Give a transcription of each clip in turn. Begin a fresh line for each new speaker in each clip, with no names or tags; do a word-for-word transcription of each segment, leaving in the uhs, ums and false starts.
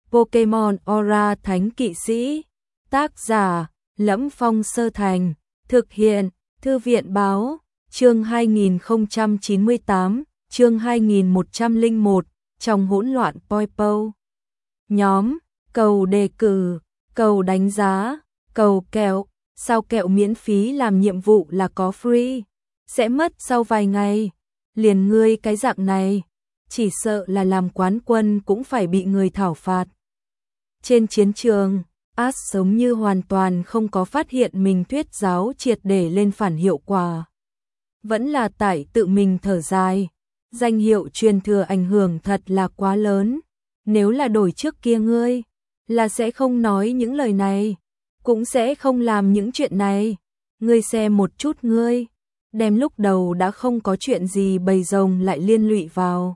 Pokemon Aura Thánh Kỵ Sĩ. Tác giả: Lẫm Phong Sơ Thành. Thực hiện: Thư viện Báo. Chương hai nghìn không trăm chín mươi tám, chương hai nghìn một trăm lẻ một, trong hỗn loạn Poipole. Nhóm: cầu đề cử, cầu đánh giá, cầu kẹo. Sao kẹo miễn phí làm nhiệm vụ là có free, sẽ mất sau vài ngày. Liền ngươi cái dạng này, chỉ sợ là làm quán quân cũng phải bị người thảo phạt. Trên chiến trường, Ash giống như hoàn toàn không có phát hiện mình thuyết giáo triệt để lên phản hiệu quả. Vẫn là tại tự mình thở dài, danh hiệu truyền thừa ảnh hưởng thật là quá lớn. Nếu là đổi trước kia ngươi, là sẽ không nói những lời này, cũng sẽ không làm những chuyện này. Ngươi xem một chút ngươi, đem lúc đầu đã không có chuyện gì bầy rồng lại liên lụy vào.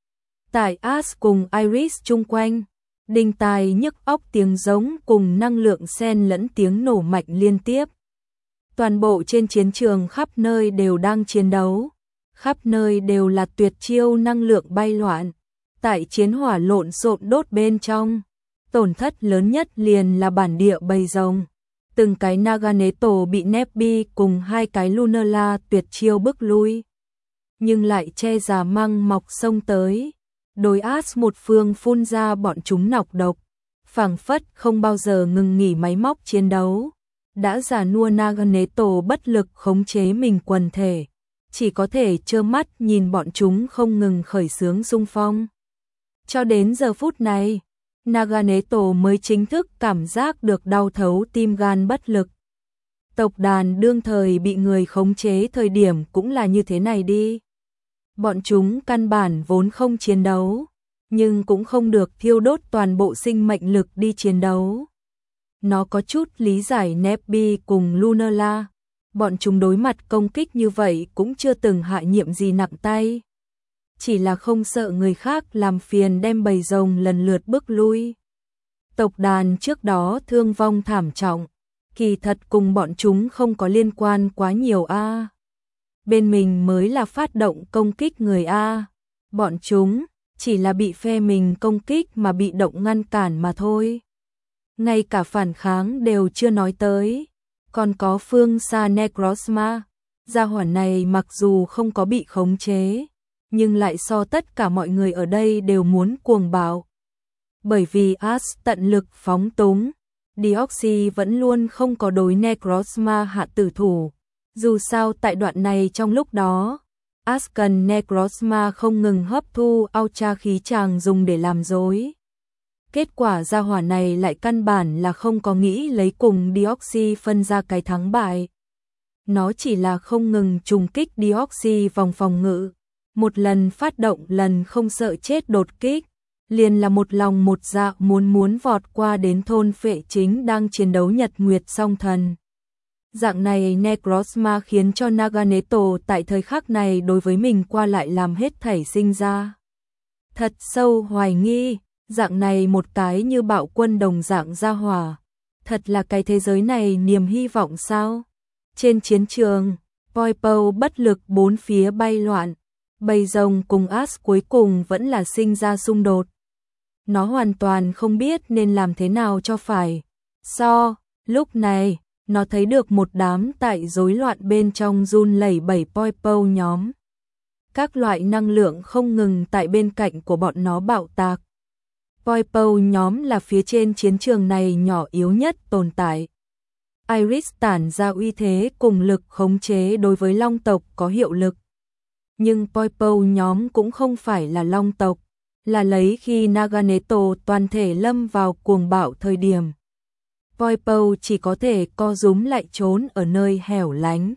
Tại Ash cùng Iris chung quanh, đinh tai nhức óc tiếng giống cùng năng lượng xen lẫn tiếng nổ mạnh liên tiếp. Toàn bộ trên chiến trường khắp nơi đều đang chiến đấu, khắp nơi đều là tuyệt chiêu năng lượng bay loạn. Tại chiến hỏa lộn xộn đốt bên trong, tổn thất lớn nhất liền là bản địa bầy rồng. Từng cái Naganeto bị Nebby cùng hai cái Lunala tuyệt chiêu bức lui, nhưng lại che già măng mọc sông tới. Đối Ash một phương phun ra bọn chúng nọc độc, phảng phất không bao giờ ngừng nghỉ máy móc chiến đấu. Đã già nua Naganeto bất lực khống chế mình quần thể, chỉ có thể trơ mắt nhìn bọn chúng không ngừng khởi xướng xung phong. Cho đến giờ phút này, Naganeto mới chính thức cảm giác được đau thấu tim gan bất lực. Tộc đàn đương thời bị người khống chế thời điểm cũng là như thế này đi. Bọn chúng căn bản vốn không chiến đấu, nhưng cũng không được thiêu đốt toàn bộ sinh mệnh lực đi chiến đấu. Nó có chút lý giải Nebby cùng Lunala, bọn chúng đối mặt công kích như vậy cũng chưa từng hạ nhiệm gì nặng tay. Chỉ là không sợ người khác làm phiền đem bầy rồng lần lượt bước lui. Tộc đàn trước đó thương vong thảm trọng, kỳ thật cùng bọn chúng không có liên quan quá nhiều a. Bên mình mới là phát động công kích người a, bọn chúng chỉ là bị phe mình công kích mà bị động ngăn cản mà thôi. Ngay cả phản kháng đều chưa nói tới. Còn có phương xa Necrozma, gia hỏa này mặc dù không có bị khống chế, nhưng lại so tất cả mọi người ở đây đều muốn cuồng bạo. Bởi vì Ash tận lực phóng túng, Deoxy vẫn luôn không có đối Necrozma hạ tử thủ. Dù sao tại đoạn này trong lúc đó, Ash cần Necrozma không ngừng hấp thu Ultra khí tràng dùng để làm dối. Kết quả gia hỏa này lại căn bản là không có nghĩ lấy cùng Deoxy phân ra cái thắng bại. Nó chỉ là không ngừng trùng kích Deoxy vòng phòng ngự. Một lần phát động lần không sợ chết đột kích, liền là một lòng một dạ muốn muốn vọt qua đến thôn phệ chính đang chiến đấu Nhật Nguyệt song thần. Dạng này Necrozma khiến cho Naganeto tại thời khắc này đối với mình qua lại làm hết thảy sinh ra thật sâu hoài nghi. Dạng này một cái như bạo quân đồng dạng gia hỏa, thật là cái thế giới này niềm hy vọng sao? Trên chiến trường, Poipole bất lực bốn phía bay loạn, bầy rồng cùng Ash cuối cùng vẫn là sinh ra xung đột. Nó hoàn toàn không biết nên làm thế nào cho phải. So, lúc này, nó thấy được một đám tại rối loạn bên trong run lẩy bẩy Poipole nhóm. Các loại năng lượng không ngừng tại bên cạnh của bọn nó bạo tạc. Poipole nhóm là phía trên chiến trường này nhỏ yếu nhất tồn tại. Iris tản ra uy thế cùng lực khống chế đối với long tộc có hiệu lực. Nhưng Poipole nhóm cũng không phải là long tộc, là lấy khi Naganeto toàn thể lâm vào cuồng bạo thời điểm. Poipole chỉ có thể co rúm lại trốn ở nơi hẻo lánh.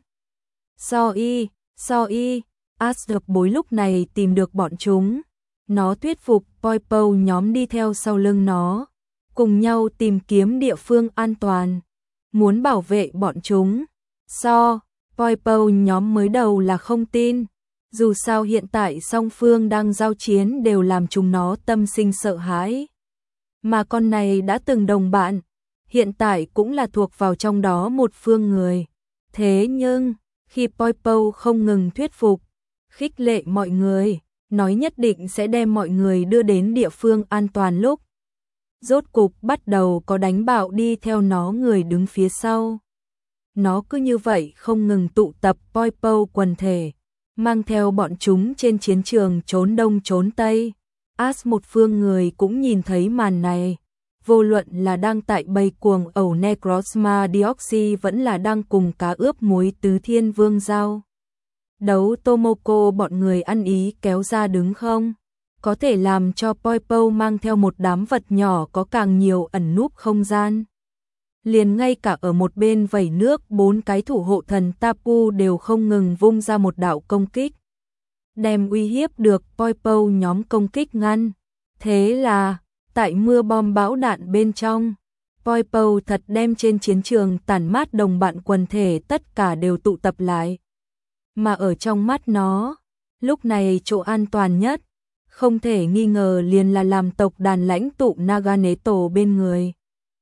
Soi, Soi, Ash bối lúc này tìm được bọn chúng. Nó thuyết phục Poipole nhóm đi theo sau lưng nó, cùng nhau tìm kiếm địa phương an toàn, muốn bảo vệ bọn chúng. So, Poipole nhóm mới đầu là không tin, dù sao hiện tại song phương đang giao chiến đều làm chúng nó tâm sinh sợ hãi. Mà con này đã từng đồng bạn, hiện tại cũng là thuộc vào trong đó một phương người. Thế nhưng, khi Poipole không ngừng thuyết phục, khích lệ mọi người, nói nhất định sẽ đem mọi người đưa đến địa phương an toàn lúc rốt cục bắt đầu có đánh bạo đi theo nó người đứng phía sau. Nó cứ như vậy không ngừng tụ tập Poipo quần thể, mang theo bọn chúng trên chiến trường trốn đông trốn tây. As một phương người cũng nhìn thấy màn này, vô luận là đang tại bầy cuồng ẩu Necrozma Deoxy vẫn là đang cùng cá ướp muối Tứ Thiên Vương giao đấu Tomoko, bọn người ăn ý kéo ra đứng không, có thể làm cho Poipo mang theo một đám vật nhỏ có càng nhiều ẩn núp không gian. Liền ngay cả ở một bên vẩy nước, bốn cái thủ hộ thần Tapu đều không ngừng vung ra một đạo công kích, đem uy hiếp được Poipo nhóm công kích ngăn. Thế là, tại mưa bom bão đạn bên trong, Poipo thật đem trên chiến trường tản mát đồng bạn quần thể tất cả đều tụ tập lại. Mà ở trong mắt nó, lúc này chỗ an toàn nhất, không thể nghi ngờ liền là làm tộc đàn lãnh tụ Naganeto bên người.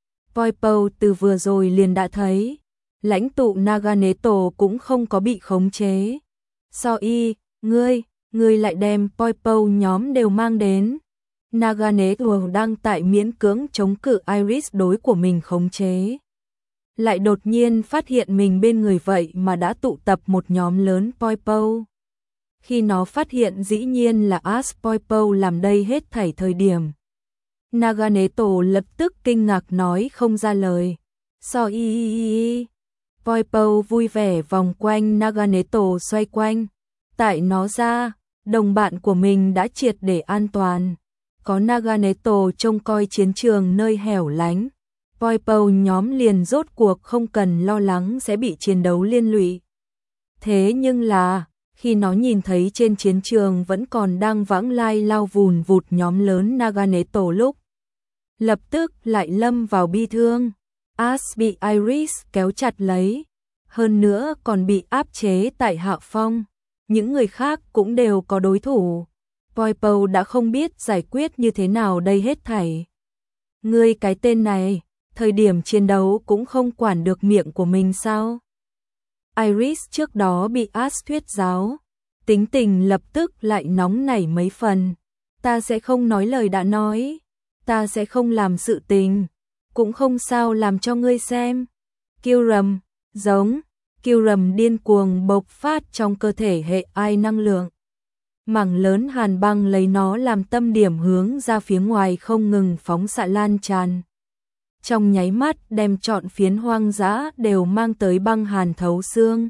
Poipo từ vừa rồi liền đã thấy, lãnh tụ Naganeto cũng không có bị khống chế. So y, ngươi, ngươi lại đem Poipo nhóm đều mang đến. Naganeto đang tại miễn cưỡng chống cự Iris đối của mình khống chế, lại đột nhiên phát hiện mình bên người vậy mà đã tụ tập một nhóm lớn Poipo. Khi nó phát hiện dĩ nhiên là As Poipo làm đây hết thảy thời điểm, Naganeto lập tức kinh ngạc nói không ra lời. So y y y. Poipo vui vẻ vòng quanh Naganeto xoay quanh. Tại nó ra, đồng bạn của mình đã triệt để an toàn. Có Naganeto trông coi chiến trường nơi hẻo lánh, Poipo nhóm liền rốt cuộc không cần lo lắng sẽ bị chiến đấu liên lụy. Thế nhưng là, khi nó nhìn thấy trên chiến trường vẫn còn đang vãng lai lao vùn vụt nhóm lớn Naganeto lúc, lập tức lại lâm vào bi thương. As bị Iris kéo chặt lấy, hơn nữa còn bị áp chế tại hạ phong, những người khác cũng đều có đối thủ. Poipo đã không biết giải quyết như thế nào đây hết thảy. Ngươi cái tên này, thời điểm chiến đấu cũng không quản được miệng của mình sao? Iris trước đó bị As thuyết giáo, tính tình lập tức lại nóng nảy mấy phần. Ta sẽ không nói lời đã nói, ta sẽ không làm sự tình, cũng không sao làm cho ngươi xem. Kyurem, giống, Kyurem điên cuồng bộc phát trong cơ thể hệ ai năng lượng. Mảng lớn hàn băng lấy nó làm tâm điểm hướng ra phía ngoài không ngừng phóng xạ lan tràn. Trong nháy mắt đem trọn phiến hoang dã đều mang tới băng hàn thấu xương.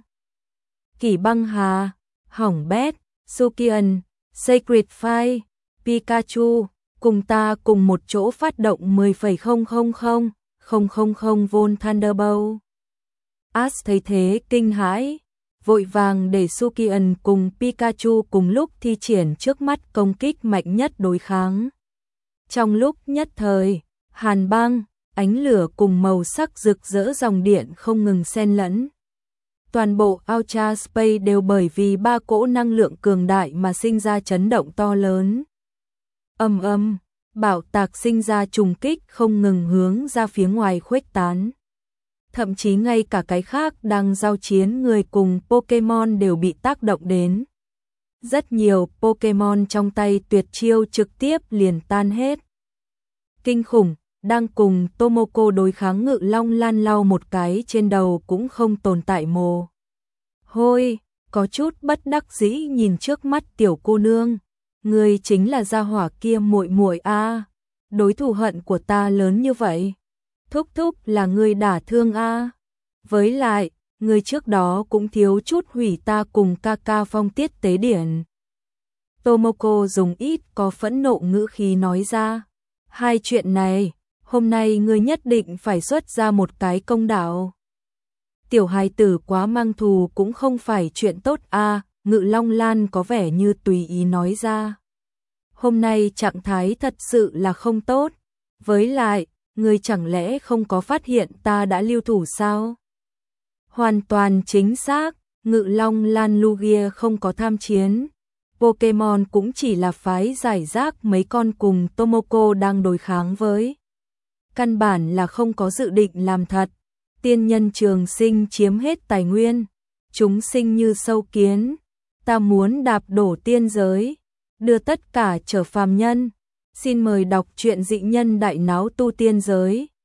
Kỷ băng hà, hỏng bét, Sukian, Sacred Fire, Pikachu, cùng ta cùng một chỗ phát động mười phẩy không không không không không không volt Thunderbolt. As thấy thế kinh hãi, vội vàng để Sukian cùng Pikachu cùng lúc thi triển trước mắt công kích mạnh nhất đối kháng. Trong lúc nhất thời, hàn băng, ánh lửa cùng màu sắc rực rỡ dòng điện không ngừng xen lẫn. Toàn bộ Ultra Space đều bởi vì ba cỗ năng lượng cường đại mà sinh ra chấn động to lớn. Ầm ầm, bạo tạc sinh ra trùng kích không ngừng hướng ra phía ngoài khuếch tán. Thậm chí ngay cả cái khác đang giao chiến người cùng Pokemon đều bị tác động đến. Rất nhiều Pokemon trong tay tuyệt chiêu trực tiếp liền tan hết. Kinh khủng, đang cùng Tomoko đối kháng Ngự Long Lan lau một cái trên đầu cũng không tồn tại mồ hôi, có chút bất đắc dĩ nhìn trước mắt tiểu cô nương. Ngươi chính là gia hỏa kia muội muội a, đối thủ hận của ta lớn như vậy. Thúc thúc là ngươi đả thương a. Với lại, ngươi trước đó cũng thiếu chút hủy ta cùng ca ca phong tiết tế điển. Tomoko dùng ít có phẫn nộ ngữ khí nói ra. Hai chuyện này, hôm nay ngươi nhất định phải xuất ra một cái công đạo. Tiểu hài tử quá mang thù cũng không phải chuyện tốt a. Ngự Long Lan có vẻ như tùy ý nói ra. Hôm nay trạng thái thật sự là không tốt. Với lại, ngươi chẳng lẽ không có phát hiện ta đã lưu thủ sao? Hoàn toàn chính xác, Ngự Long Lan Lugia không có tham chiến. Pokemon cũng chỉ là phái giải rác mấy con cùng Tomoko đang đối kháng với. Căn bản là không có dự định làm thật. Tiên nhân trường sinh chiếm hết tài nguyên. Chúng sinh như sâu kiến. Ta muốn đạp đổ tiên giới, đưa tất cả trở phàm nhân. Xin mời đọc truyện Dị nhân đại náo tu tiên giới.